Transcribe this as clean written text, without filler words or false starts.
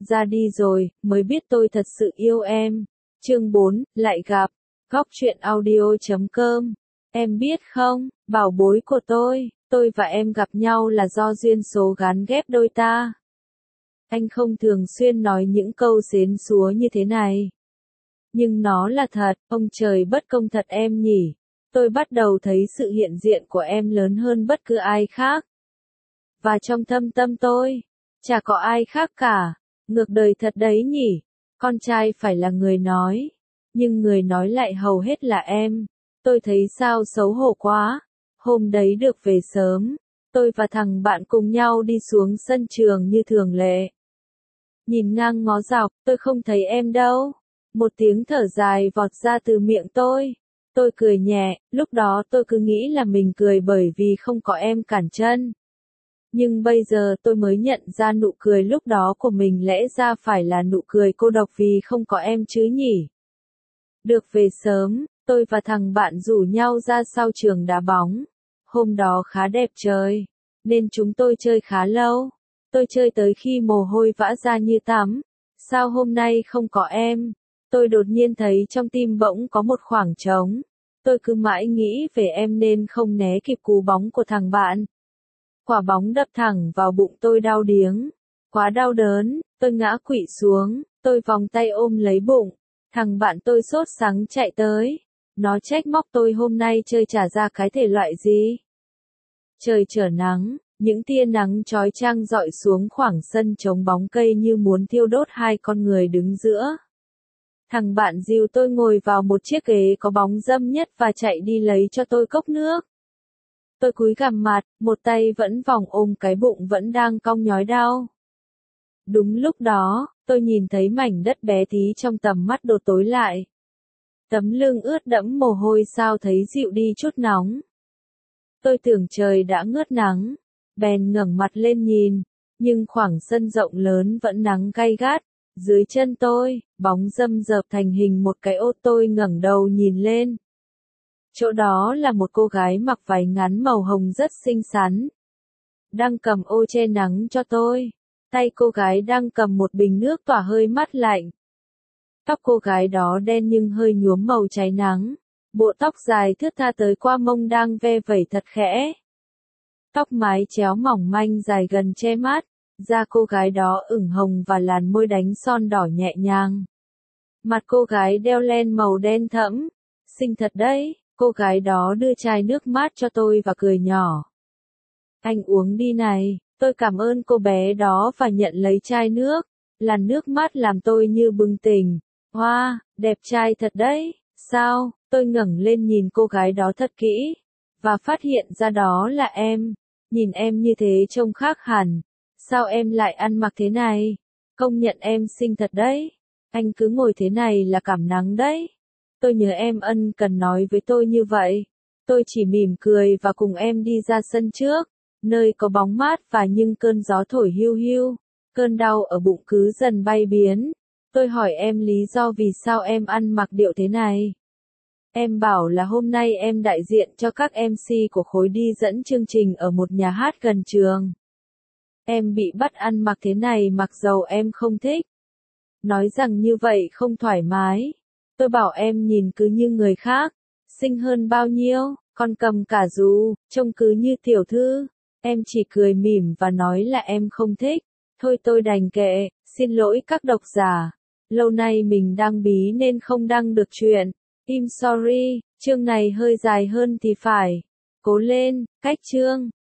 Ra đi rồi, mới biết tôi thật sự yêu em. Chương 4, lại gặp. Góc truyện audio.com. Em biết không, bảo bối của tôi và em gặp nhau là do duyên số gán ghép đôi ta. Anh không thường xuyên nói những câu xến xúa như thế này. Nhưng nó là thật, ông trời bất công thật em nhỉ. Tôi bắt đầu thấy sự hiện diện của em lớn hơn bất cứ ai khác. Và trong thâm tâm tôi, chả có ai khác cả. Ngược đời thật đấy nhỉ. Con trai phải là người nói, nhưng người nói lại hầu hết là em. Tôi thấy sao xấu hổ quá. Hôm đấy được về sớm, tôi và thằng bạn cùng nhau đi xuống sân trường như thường lệ. Nhìn ngang ngó dọc, tôi không thấy em đâu. Một tiếng thở dài vọt ra từ miệng tôi. Tôi cười nhẹ, lúc đó tôi cứ nghĩ là mình cười bởi vì không có em cản chân. Nhưng bây giờ tôi mới nhận ra nụ cười lúc đó của mình lẽ ra phải là nụ cười cô độc vì không có em chứ nhỉ. Được về sớm, tôi và thằng bạn rủ nhau ra sau trường đá bóng. Hôm đó khá đẹp trời, nên chúng tôi chơi khá lâu. Tôi chơi tới khi mồ hôi vã ra như tắm. Sao hôm nay không có em? Tôi đột nhiên thấy trong tim bỗng có một khoảng trống. Tôi cứ mãi nghĩ về em nên không né kịp cú bóng của thằng bạn. Quả bóng đập thẳng vào bụng tôi đau điếng. Quá đau đớn, tôi ngã quỵ xuống, tôi vòng tay ôm lấy bụng. Thằng bạn tôi sốt sắng chạy tới. Nó trách móc tôi hôm nay chơi chả ra cái thể loại gì. Trời trở nắng, những tia nắng chói chang rọi xuống khoảng sân trống bóng cây như muốn thiêu đốt hai con người đứng giữa. Thằng bạn dìu tôi ngồi vào một chiếc ghế có bóng râm nhất và chạy đi lấy cho tôi cốc nước. Tôi cúi gằm mặt, một tay vẫn vòng ôm cái bụng vẫn đang cong nhói đau. Đúng lúc đó, tôi nhìn thấy mảnh đất bé tí trong tầm mắt đột tối lại. Tấm lưng ướt đẫm mồ hôi sao thấy dịu đi chút nóng. Tôi tưởng trời đã ngớt nắng, bèn ngẩng mặt lên nhìn, nhưng khoảng sân rộng lớn vẫn nắng gay gắt. Dưới chân tôi, bóng râm rợp thành hình một cái ô. Tôi ngẩng đầu nhìn lên. Chỗ đó là một cô gái mặc váy ngắn màu hồng rất xinh xắn. Đang cầm ô che nắng cho tôi. Tay cô gái đang cầm một bình nước tỏa hơi mát lạnh. Tóc cô gái đó đen nhưng hơi nhuốm màu cháy nắng. Bộ tóc dài thướt tha tới qua mông đang ve vẩy thật khẽ. Tóc mái chéo mỏng manh dài gần che mắt. Da cô gái đó ửng hồng và làn môi đánh son đỏ nhẹ nhàng. Mặt cô gái đeo len màu đen thẫm. Xinh thật đấy. Cô gái đó đưa chai nước mát cho tôi và cười nhỏ. Anh uống đi này. Tôi cảm ơn cô bé đó và nhận lấy chai nước. Làn nước mát làm tôi như bừng tỉnh. Wow, đẹp trai thật đấy. Sao? Tôi ngẩng lên nhìn cô gái đó thật kỹ. Và phát hiện ra đó là em. Nhìn em như thế trông khác hẳn. Sao em lại ăn mặc thế này? Công nhận em xinh thật đấy. Anh cứ ngồi thế này là cảm nắng đấy. Tôi nhớ em ân cần nói với tôi như vậy. Tôi chỉ mỉm cười và cùng em đi ra sân trước. Nơi có bóng mát và nhưng cơn gió thổi hiu hiu. Cơn đau ở bụng cứ dần bay biến. Tôi hỏi em lý do vì sao em ăn mặc điệu thế này. Em bảo là hôm nay em đại diện cho các MC của khối đi dẫn chương trình ở một nhà hát gần trường. Em bị bắt ăn mặc thế này mặc dầu em không thích. Nói rằng như vậy không thoải mái. Tôi bảo em nhìn cứ như người khác. Xinh hơn bao nhiêu, còn cầm cả dù, trông cứ như tiểu thư. Em chỉ cười mỉm và nói là em không thích. Thôi tôi đành kệ, xin lỗi các độc giả. Lâu nay mình đang bí nên không đăng được chuyện. Im sorry, chương này hơi dài hơn thì phải. Cố lên, cách chương.